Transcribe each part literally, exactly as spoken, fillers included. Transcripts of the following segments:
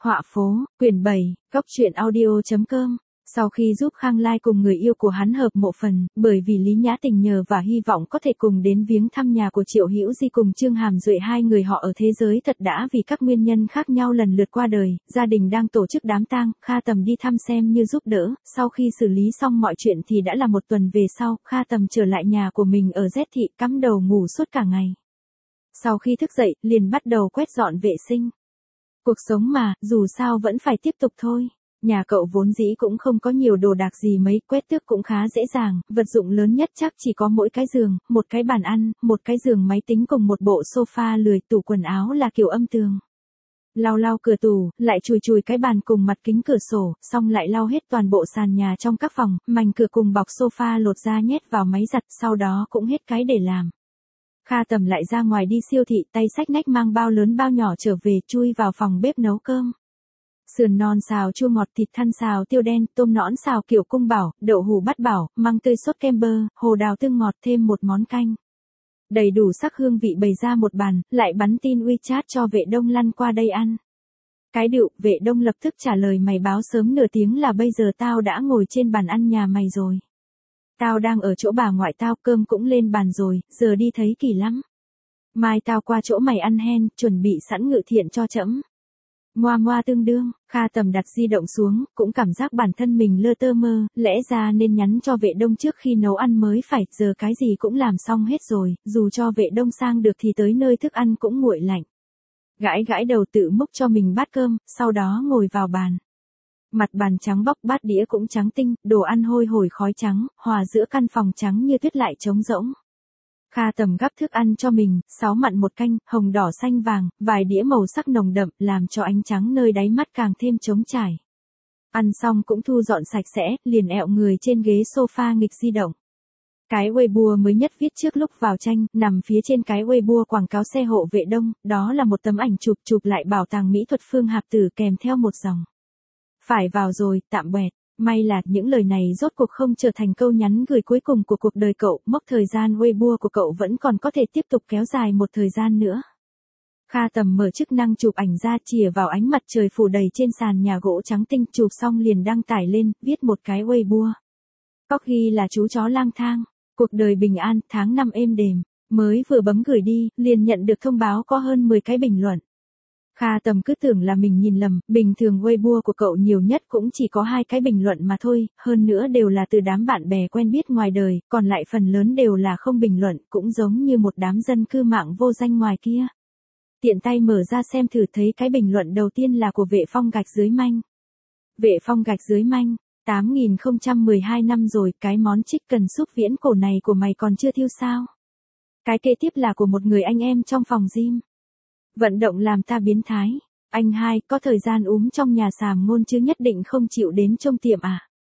Họa phố, quyển bảy, góc truyện audio.com. Sau khi giúp Khang Lai cùng người yêu của hắn hợp mộ phần, bởi vì Lý Nhã Tình nhờ và hy vọng có thể cùng đến viếng thăm nhà của Triệu Hữu Di cùng Trương Hàm Duệ, hai người họ ở thế giới thật đã vì các nguyên nhân khác nhau lần lượt qua đời, gia đình đang tổ chức đám tang, Kha Tầm đi thăm xem như giúp đỡ, sau khi xử lý xong mọi chuyện thì đã là một tuần về sau, Kha Tầm trở lại nhà của mình ở Z thị, cắm đầu ngủ suốt cả ngày. Sau khi thức dậy, liền bắt đầu quét dọn vệ sinh. Cuộc sống mà, dù sao vẫn phải tiếp tục thôi. Nhà cậu vốn dĩ cũng không có nhiều đồ đạc gì mấy, quét tước cũng khá dễ dàng, vật dụng lớn nhất chắc chỉ có mỗi cái giường, một cái bàn ăn, một cái giường máy tính cùng một bộ sofa lười, tủ quần áo là kiểu âm tường. Lau lau cửa tủ, lại chùi chùi cái bàn cùng mặt kính cửa sổ, xong lại lau hết toàn bộ sàn nhà trong các phòng, mành cửa cùng bọc sofa lột ra nhét vào máy giặt, sau đó cũng hết cái để làm. Kha Tầm lại ra ngoài đi siêu thị, tay xách nách mang bao lớn bao nhỏ trở về, chui vào phòng bếp nấu cơm. Sườn non xào chua ngọt, thịt thăn xào tiêu đen, tôm nõn xào kiểu cung bảo, đậu hũ bát bảo, măng tươi sốt kem bơ, hồ đào tương ngọt, thêm một món canh. Đầy đủ sắc hương vị bày ra một bàn, lại bắn tin WeChat cho Vệ Đông lăn qua đây ăn. Cái điệu, Vệ Đông lập tức trả lời, mày báo sớm nửa tiếng là bây giờ tao đã ngồi trên bàn ăn nhà mày rồi. Tao đang ở chỗ bà ngoại tao, cơm cũng lên bàn rồi, giờ đi thấy kỳ lắm. Mai tao qua chỗ mày ăn hen, chuẩn bị sẵn ngự thiện cho trẫm. Ngoa ngoa tương đương, Kha Tầm đặt di động xuống, cũng cảm giác bản thân mình lơ tơ mơ, lẽ ra nên nhắn cho Vệ Đông trước khi nấu ăn mới phải, giờ cái gì cũng làm xong hết rồi, dù cho Vệ Đông sang được thì tới nơi thức ăn cũng nguội lạnh. Gãi gãi đầu tự múc cho mình bát cơm, sau đó ngồi vào bàn. Mặt bàn trắng bóc, bát đĩa cũng trắng tinh, đồ ăn hôi hổi khói trắng, hòa giữa căn phòng trắng như tuyết lại trống rỗng. Kha Tầm gắp thức ăn cho mình, sáu mặn một canh, hồng đỏ xanh vàng, vài đĩa màu sắc nồng đậm, làm cho ánh trắng nơi đáy mắt càng thêm trống trải. Ăn xong cũng thu dọn sạch sẽ, liền ẹo người trên ghế sofa nghịch di động. Cái Weibo mới nhất viết trước lúc vào tranh, nằm phía trên cái Weibo quảng cáo xe hộ Vệ Đông, đó là một tấm ảnh chụp chụp lại bảo tàng mỹ thuật Phương Hạp Tử kèm theo một dòng. Phải vào rồi, tạm bẹt. May là những lời này rốt cuộc không trở thành câu nhắn gửi cuối cùng của cuộc đời cậu, mốc thời gian Weibo của cậu vẫn còn có thể tiếp tục kéo dài một thời gian nữa. Kha Tầm mở chức năng chụp ảnh ra, chìa vào ánh mặt trời phủ đầy trên sàn nhà gỗ trắng tinh, chụp xong liền đăng tải lên, viết một cái Weibo. Có ghi là chú chó lang thang, cuộc đời bình an, tháng năm êm đềm, mới vừa bấm gửi đi, liền nhận được thông báo có hơn mười cái bình luận. Kha Tầm cứ tưởng là mình nhìn lầm, bình thường Weibo của cậu nhiều nhất cũng chỉ có hai cái bình luận mà thôi, hơn nữa đều là từ đám bạn bè quen biết ngoài đời, còn lại phần lớn đều là không bình luận, cũng giống như một đám dân cư mạng vô danh ngoài kia. Tiện tay mở ra xem thử, thấy cái bình luận đầu tiên là của Vệ Phong gạch dưới manh. Vệ Phong gạch dưới manh, tám nghìn không trăm mười hai năm rồi, cái món chicken súp viễn cổ này của mày còn chưa thiêu sao? Cái kế tiếp là của một người anh em trong phòng gym. Vận động làm ta biến thái. Anh hai, có thời gian úm trong nhà xàm ngôn chứ nhất định không chịu đến trông tiệm à?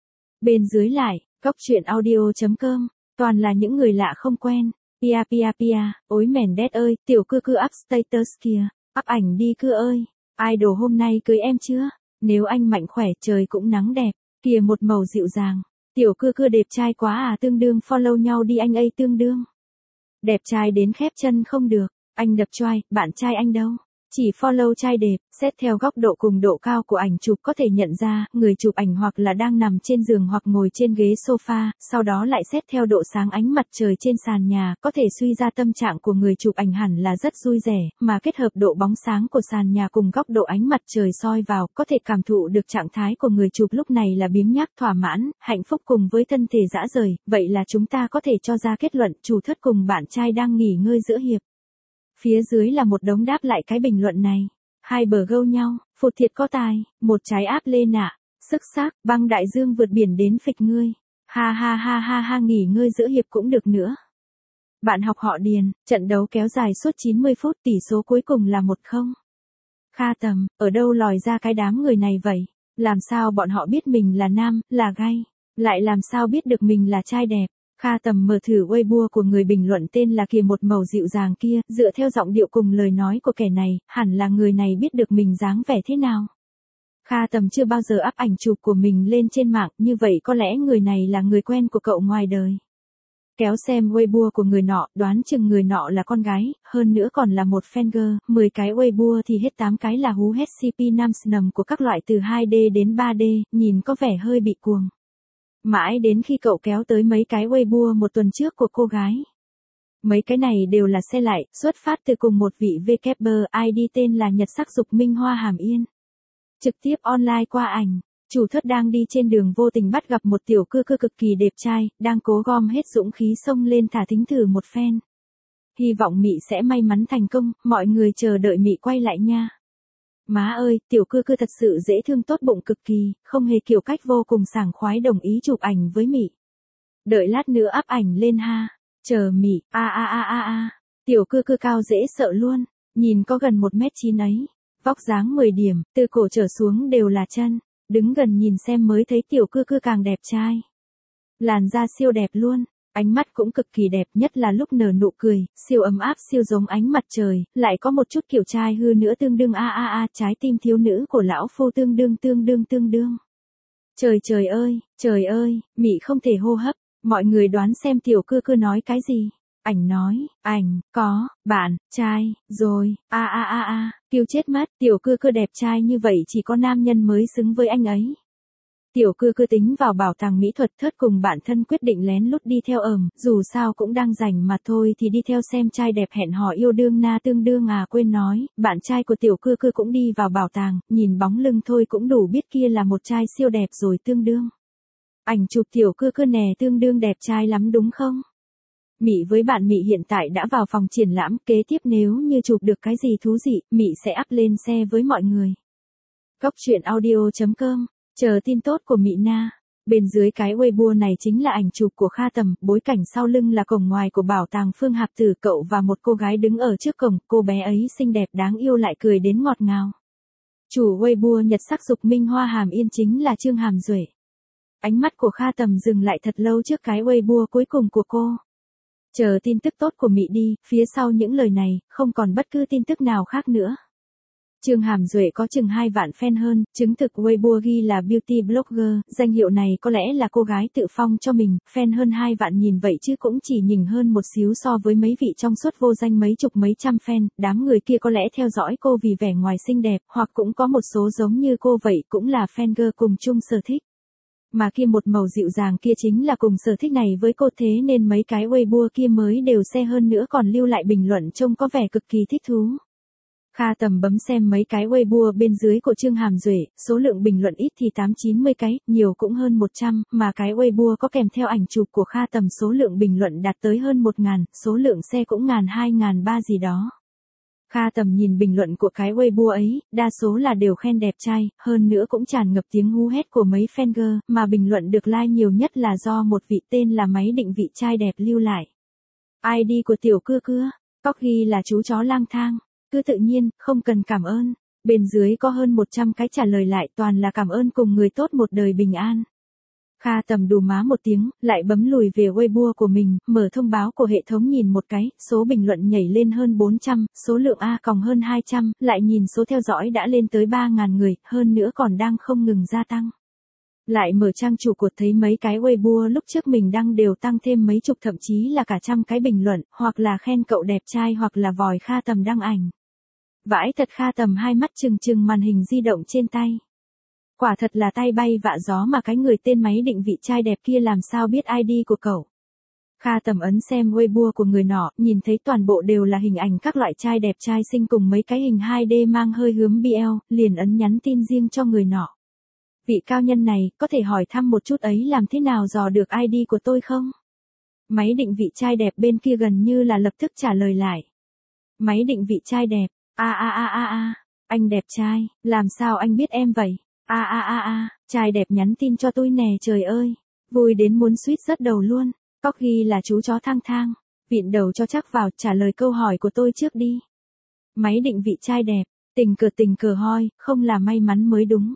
Bên dưới lại, góc truyện audio.com, toàn là những người lạ không quen. Pia pia pia, ối mèn đét ơi, tiểu cưa cưa up status kìa, up ảnh đi cưa ơi. Idol hôm nay cưới em chưa? Nếu anh mạnh khỏe trời cũng nắng đẹp, kìa một màu dịu dàng. Tiểu cưa cưa đẹp trai quá à, tương đương follow nhau đi anh ấy tương đương. Đẹp trai đến khép chân không được. Anh đập choai, bạn trai anh đâu? Chỉ follow trai đẹp, xét theo góc độ cùng độ cao của ảnh chụp có thể nhận ra, người chụp ảnh hoặc là đang nằm trên giường hoặc ngồi trên ghế sofa, sau đó lại xét theo độ sáng ánh mặt trời trên sàn nhà, có thể suy ra tâm trạng của người chụp ảnh hẳn là rất vui vẻ, mà kết hợp độ bóng sáng của sàn nhà cùng góc độ ánh mặt trời soi vào, có thể cảm thụ được trạng thái của người chụp lúc này là biếng nhác, thỏa mãn, hạnh phúc cùng với thân thể dã rời, vậy là chúng ta có thể cho ra kết luận, chủ thất cùng bạn trai đang nghỉ ngơi giữa hiệp. Phía dưới là một đống đáp lại cái bình luận này. Hai bờ gâu nhau, phụt thiệt có tài, một trái áp lê nạ, sức xác, băng đại dương vượt biển đến phịch ngươi. Ha ha ha ha ha, nghỉ ngơi giữa hiệp cũng được nữa. Bạn học họ Điền, trận đấu kéo dài suốt chín mươi phút, tỷ số cuối cùng là một không. Kha Tầm, ở đâu lòi ra cái đám người này vậy? Làm sao bọn họ biết mình là nam, là gay? Lại làm sao biết được mình là trai đẹp? Kha Tầm mở thử Weibo của người bình luận tên là kìa một màu dịu dàng kia, dựa theo giọng điệu cùng lời nói của kẻ này, hẳn là người này biết được mình dáng vẻ thế nào. Kha Tầm chưa bao giờ up ảnh chụp của mình lên trên mạng, như vậy có lẽ người này là người quen của cậu ngoài đời. Kéo xem Weibo của người nọ, đoán chừng người nọ là con gái, hơn nữa còn là một fan girl, mười cái Weibo thì hết tám cái là hú hét xê pê nam nầm của các loại từ hai D đến ba D, nhìn có vẻ hơi bị cuồng. Mãi đến khi cậu kéo tới mấy cái Weibo một tuần trước của cô gái. Mấy cái này đều là xe lại, xuất phát từ cùng một vị vkber, i đê tên là Nhật Sắc Dục Minh Hoa Hàm Yên. Trực tiếp online qua ảnh. Chủ thất đang đi trên đường vô tình bắt gặp một tiểu cư cư cực kỳ đẹp trai, đang cố gom hết dũng khí xông lên thả thính thử một phen. Hy vọng Mị sẽ may mắn thành công, mọi người chờ đợi Mị quay lại nha. Má ơi, tiểu cư cư thật sự dễ thương tốt bụng cực kỳ, không hề kiểu cách vô cùng sảng khoái đồng ý chụp ảnh với Mị. Đợi lát nữa up ảnh lên ha. Chờ Mị, a a a a a. Tiểu cư cư cao dễ sợ luôn, nhìn có gần một mét chín ấy. Vóc dáng mười điểm, từ cổ trở xuống đều là chân. Đứng gần nhìn xem mới thấy tiểu cư cư càng đẹp trai. Làn da siêu đẹp luôn, ánh mắt cũng cực kỳ đẹp, nhất là lúc nở nụ cười, siêu ấm áp siêu giống ánh mặt trời, lại có một chút kiểu trai hư nữa tương đương a a a, trái tim thiếu nữ của lão phu tương đương tương đương tương đương. Trời trời ơi, trời ơi, Mị không thể hô hấp, mọi người đoán xem tiểu cư cư nói cái gì. Ảnh nói, ảnh, có, bạn, trai, rồi, a a a a, kêu chết mất, tiểu cư cư đẹp trai như vậy chỉ có nam nhân mới xứng với anh ấy. Tiểu cư cư tính vào bảo tàng mỹ thuật thớt cùng bản thân quyết định lén lút đi theo ẩm, dù sao cũng đang rảnh mà thôi thì đi theo xem trai đẹp hẹn hò yêu đương na tương đương à quên nói, bạn trai của tiểu cư cư cũng đi vào bảo tàng, nhìn bóng lưng thôi cũng đủ biết kia là một trai siêu đẹp rồi tương đương. Ảnh chụp tiểu cư cư nè tương đương đẹp trai lắm đúng không? Mị với bạn Mị hiện tại đã vào phòng triển lãm, kế tiếp nếu như chụp được cái gì thú vị, Mị sẽ up lên xe với mọi người. Cóc truyện audio chấm com, chờ tin tốt của Mị na. Bên dưới cái Weibo này chính là ảnh chụp của Kha Tầm, bối cảnh sau lưng là cổng ngoài của bảo tàng Phương Hạp Tử, cậu và một cô gái đứng ở trước cổng, cô bé ấy xinh đẹp đáng yêu lại cười đến ngọt ngào. Chủ Weibo Nhật Sắc Dục Minh Hoa Hàm Yên chính là Trương Hàm Duệ. Ánh mắt của Kha Tầm dừng lại thật lâu trước cái Weibo cuối cùng của cô. Chờ tin tức tốt của Mị đi, phía sau những lời này, không còn bất cứ tin tức nào khác nữa. Trương Hàm Duệ có chừng hai vạn fan hơn, chứng thực Weibo ghi là beauty blogger, danh hiệu này có lẽ là cô gái tự phong cho mình, fan hơn hai vạn nhìn vậy chứ cũng chỉ nhìn hơn một xíu so với mấy vị trong suốt vô danh mấy chục mấy trăm fan, đám người kia có lẽ theo dõi cô vì vẻ ngoài xinh đẹp, hoặc cũng có một số giống như cô vậy cũng là fan girl cùng chung sở thích. Mà kia một màu dịu dàng kia chính là cùng sở thích này với cô, thế nên mấy cái Weibo kia mới đều xe hơn nữa còn lưu lại bình luận trông có vẻ cực kỳ thích thú. Kha Tầm bấm xem mấy cái Weibo bên dưới của Trương Hàm Duệ, số lượng bình luận ít thì tám chín mươi cái, nhiều cũng hơn một trăm, mà cái Weibo có kèm theo ảnh chụp của Kha Tầm số lượng bình luận đạt tới hơn một ngàn, số lượng xe cũng ngàn hai ngàn ba gì đó. Kha Tầm nhìn bình luận của cái Weibo ấy, đa số là đều khen đẹp trai, hơn nữa cũng tràn ngập tiếng hú hét của mấy fan girl, mà bình luận được like nhiều nhất là do một vị tên là máy định vị trai đẹp lưu lại. i đê của tiểu cưa cưa, Cóc ghi là chú chó lang thang, cứ tự nhiên, không cần cảm ơn. Bên dưới có hơn một trăm cái trả lời lại toàn là cảm ơn cùng người tốt một đời bình an. Kha Tầm đù má một tiếng, lại bấm lùi về Weibo của mình, mở thông báo của hệ thống nhìn một cái, số bình luận nhảy lên hơn bốn trăm, số lượng A còng hơn hai trăm, lại nhìn số theo dõi đã lên tới ba nghìn người, hơn nữa còn đang không ngừng gia tăng. Lại mở trang chủ của thấy mấy cái Weibo lúc trước mình đăng đều tăng thêm mấy chục thậm chí là cả trăm cái bình luận, hoặc là khen cậu đẹp trai hoặc là vòi Kha Tầm đăng ảnh. Vãi thật, Kha Tầm hai mắt trừng trừng màn hình di động trên tay. Quả thật là tay bay vạ gió mà cái người tên máy định vị trai đẹp kia làm sao biết i đê của cậu. Kha Tầm ấn xem Weibo của người nọ, nhìn thấy toàn bộ đều là hình ảnh các loại trai đẹp trai xinh cùng mấy cái hình hai D mang hơi hướng bê lờ, liền ấn nhắn tin riêng cho người nọ. Vị cao nhân này, có thể hỏi thăm một chút ấy làm thế nào dò được i đê của tôi không? Máy định vị trai đẹp bên kia gần như là lập tức trả lời lại. Máy định vị trai đẹp, a a a a a, anh đẹp trai, làm sao anh biết em vậy? A a a a, trai đẹp nhắn tin cho tôi nè, trời ơi, vui đến muốn suýt rớt đầu luôn. Cóc ghi là chú chó thang thang, vịn đầu cho chắc vào, trả lời câu hỏi của tôi trước đi. Máy định vị trai đẹp, tình cờ tình cờ hoi, không là may mắn mới đúng.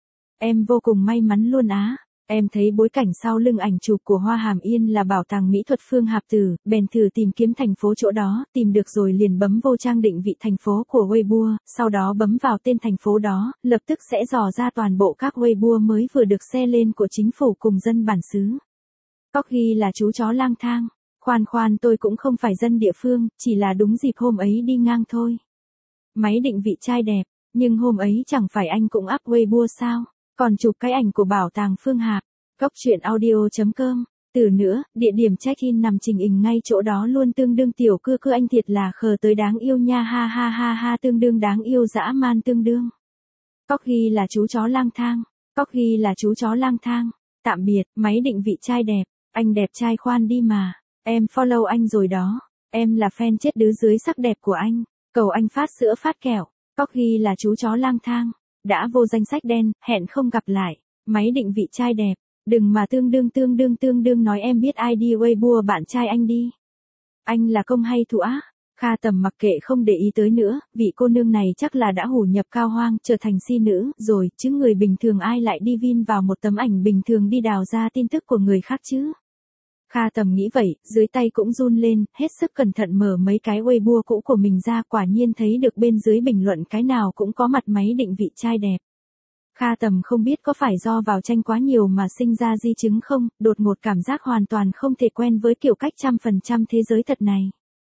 Em vô cùng may mắn luôn á. Em thấy bối cảnh sau lưng ảnh chụp của Hoa Hàm Yên là bảo tàng mỹ thuật Phương Hạp Tử, bèn thử tìm kiếm thành phố chỗ đó, tìm được rồi liền bấm vô trang định vị thành phố của Weibo, sau đó bấm vào tên thành phố đó, lập tức sẽ dò ra toàn bộ các Weibo mới vừa được share lên của chính phủ cùng dân bản xứ. Cóc ghi là chú chó lang thang. Khoan khoan tôi cũng không phải dân địa phương, chỉ là đúng dịp hôm ấy đi ngang thôi. Máy định vị trai đẹp, nhưng hôm ấy chẳng phải anh cũng up Weibo sao, còn chụp cái ảnh của bảo tàng Phương Hạp. Cóc truyện audio chấm com. Từ nữa, địa điểm check-in nằm trình hình ngay chỗ đó luôn, tương đương tiểu cưa cưa anh thiệt là khờ tới đáng yêu nha, ha ha ha ha, tương đương đáng yêu dã man tương đương. Cóc ghi là chú chó lang thang. Cóc ghi là chú chó lang thang. Tạm biệt, máy định vị trai đẹp. Anh đẹp trai khoan đi mà. Em follow anh rồi đó. Em là fan chết đứ dưới sắc đẹp của anh. Cầu anh phát sữa phát kẹo. Cóc ghi là chú chó lang thang. Đã vô danh sách đen, hẹn không gặp lại. Máy định vị trai đẹp. Đừng mà tương đương tương đương tương đương nói em biết ai đi Weibo bạn trai anh đi. Anh là công hay thủ á? Kha Tầm mặc kệ không để ý tới nữa, vị cô nương này chắc là đã hủ nhập cao hoang, trở thành si nữ, rồi, chứ người bình thường ai lại đi vin vào một tấm ảnh bình thường đi đào ra tin tức của người khác chứ? Kha Tầm nghĩ vậy, dưới tay cũng run lên, hết sức cẩn thận mở mấy cái Weibo cũ của mình ra, quả nhiên thấy được bên dưới bình luận cái nào cũng có mặt máy định vị trai đẹp. Kha Tầm không biết có phải do vào tranh quá nhiều mà sinh ra di chứng không, đột ngột cảm giác hoàn toàn không thể quen với kiểu cách trăm phần trăm thế giới thật này.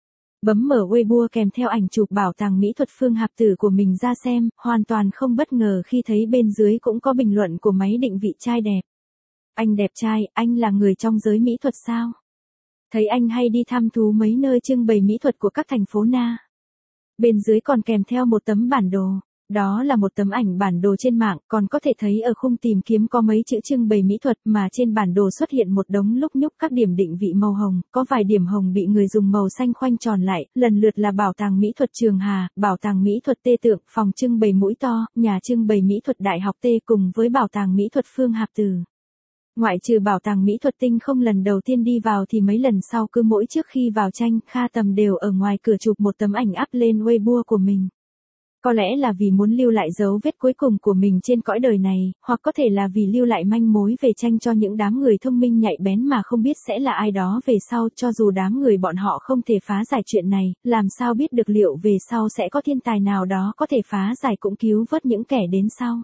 Bấm mở Weibo kèm theo ảnh chụp bảo tàng mỹ thuật Phương Hạp Tử của mình ra xem, hoàn toàn không bất ngờ khi thấy bên dưới cũng có bình luận của máy định vị trai đẹp. Anh đẹp trai, anh là người trong giới mỹ thuật sao? Thấy anh hay đi thăm thú mấy nơi trưng bày mỹ thuật của các thành phố Na. Bên dưới còn kèm theo một tấm bản đồ. Đó là một tấm ảnh bản đồ trên mạng, còn có thể thấy ở khung tìm kiếm có mấy chữ trưng bày mỹ thuật mà trên bản đồ xuất hiện một đống lúc nhúc các điểm định vị màu hồng, có vài điểm hồng bị người dùng màu xanh khoanh tròn lại, lần lượt là bảo tàng mỹ thuật Trường Hà, bảo tàng mỹ thuật Tê Tượng, phòng trưng bày mũi to, nhà trưng bày mỹ thuật Đại học T cùng với bảo tàng mỹ thuật Phương Hạp Tử. Ngoại trừ bảo tàng mỹ thuật Tinh không lần đầu tiên đi vào thì mấy lần sau cứ mỗi trước khi vào tranh, Kha Tầm đều ở ngoài cửa chụp một tấm ảnh up lên Weibo của mình. Có lẽ là vì muốn lưu lại dấu vết cuối cùng của mình trên cõi đời này, hoặc có thể là vì lưu lại manh mối về tranh cho những đám người thông minh nhạy bén mà không biết sẽ là ai đó về sau, cho dù đám người bọn họ không thể phá giải chuyện này, làm sao biết được liệu về sau sẽ có thiên tài nào đó có thể phá giải cũng cứu vớt những kẻ đến sau.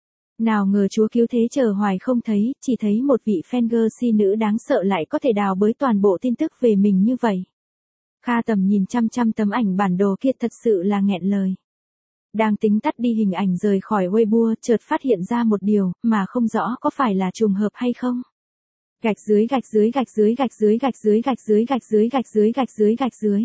Nào ngờ Chúa cứu thế chờ hoài không thấy, chỉ thấy một vị fangirl si nữ đáng sợ lại có thể đào bới toàn bộ tin tức về mình như vậy. Kha Tầm nhìn chăm chăm tấm ảnh bản đồ kia thật sự là nghẹn lời. Đang tính tắt đi hình ảnh rời khỏi Weibo, chợt phát hiện ra một điều, mà không rõ có phải là trùng hợp hay không. Gạch dưới gạch dưới gạch dưới gạch dưới gạch dưới gạch dưới gạch dưới gạch dưới gạch dưới gạch dưới.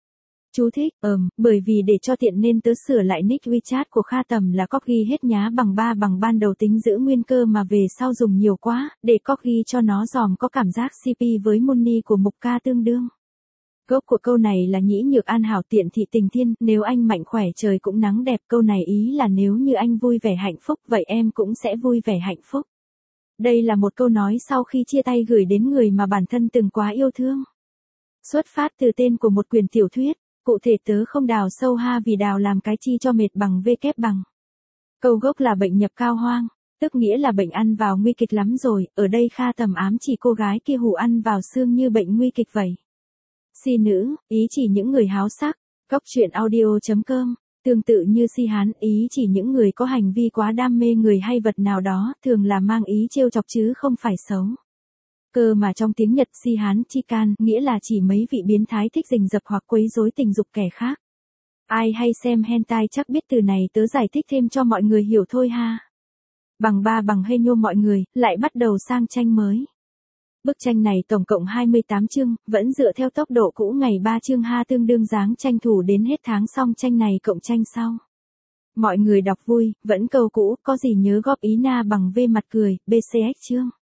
Chú thích, ờm, bởi vì để cho tiện nên tớ sửa lại nick WeChat của Kha Tầm là copy hết nhá bằng ba bằng ban đầu tính giữ nguyên cơ mà về sau dùng nhiều quá, để copy cho nó dòm có cảm giác xê pê với money của mục ca tương đương. Gốc của câu này là nhĩ nhược an hảo tiện thị tình thiên, nếu anh mạnh khỏe trời cũng nắng đẹp, câu này ý là nếu như anh vui vẻ hạnh phúc vậy em cũng sẽ vui vẻ hạnh phúc. Đây là một câu nói sau khi chia tay gửi đến người mà bản thân từng quá yêu thương. Xuất phát từ tên của một quyển tiểu thuyết, cụ thể tớ không đào sâu ha vì đào làm cái chi cho mệt bằng v kép bằng. Câu gốc là bệnh nhập cao hoang, tức nghĩa là bệnh ăn vào nguy kịch lắm rồi, ở đây Kha Tầm ám chỉ cô gái kia hù ăn vào xương như bệnh nguy kịch vậy. Si nữ, ý chỉ những người háo sắc. Cóc truyện audio chấm com. Tương tự như si hán, ý chỉ những người có hành vi quá đam mê người hay vật nào đó, thường là mang ý trêu chọc chứ không phải xấu. Cơ mà trong tiếng Nhật si hán chi can, nghĩa là chỉ mấy vị biến thái thích rình rập hoặc quấy rối tình dục kẻ khác. Ai hay xem hentai chắc biết từ này, tớ giải thích thêm cho mọi người hiểu thôi ha. Bằng ba bằng hay nhô mọi người, lại bắt đầu sang tranh mới. Bức tranh này tổng cộng hai mươi tám chương, vẫn dựa theo tốc độ cũ ngày ba chương ha, tương đương dáng tranh thủ đến hết tháng xong tranh này cộng tranh sau. Mọi người đọc vui, vẫn câu cũ, có gì nhớ góp ý na bằng V mặt cười, bê xê ích chương.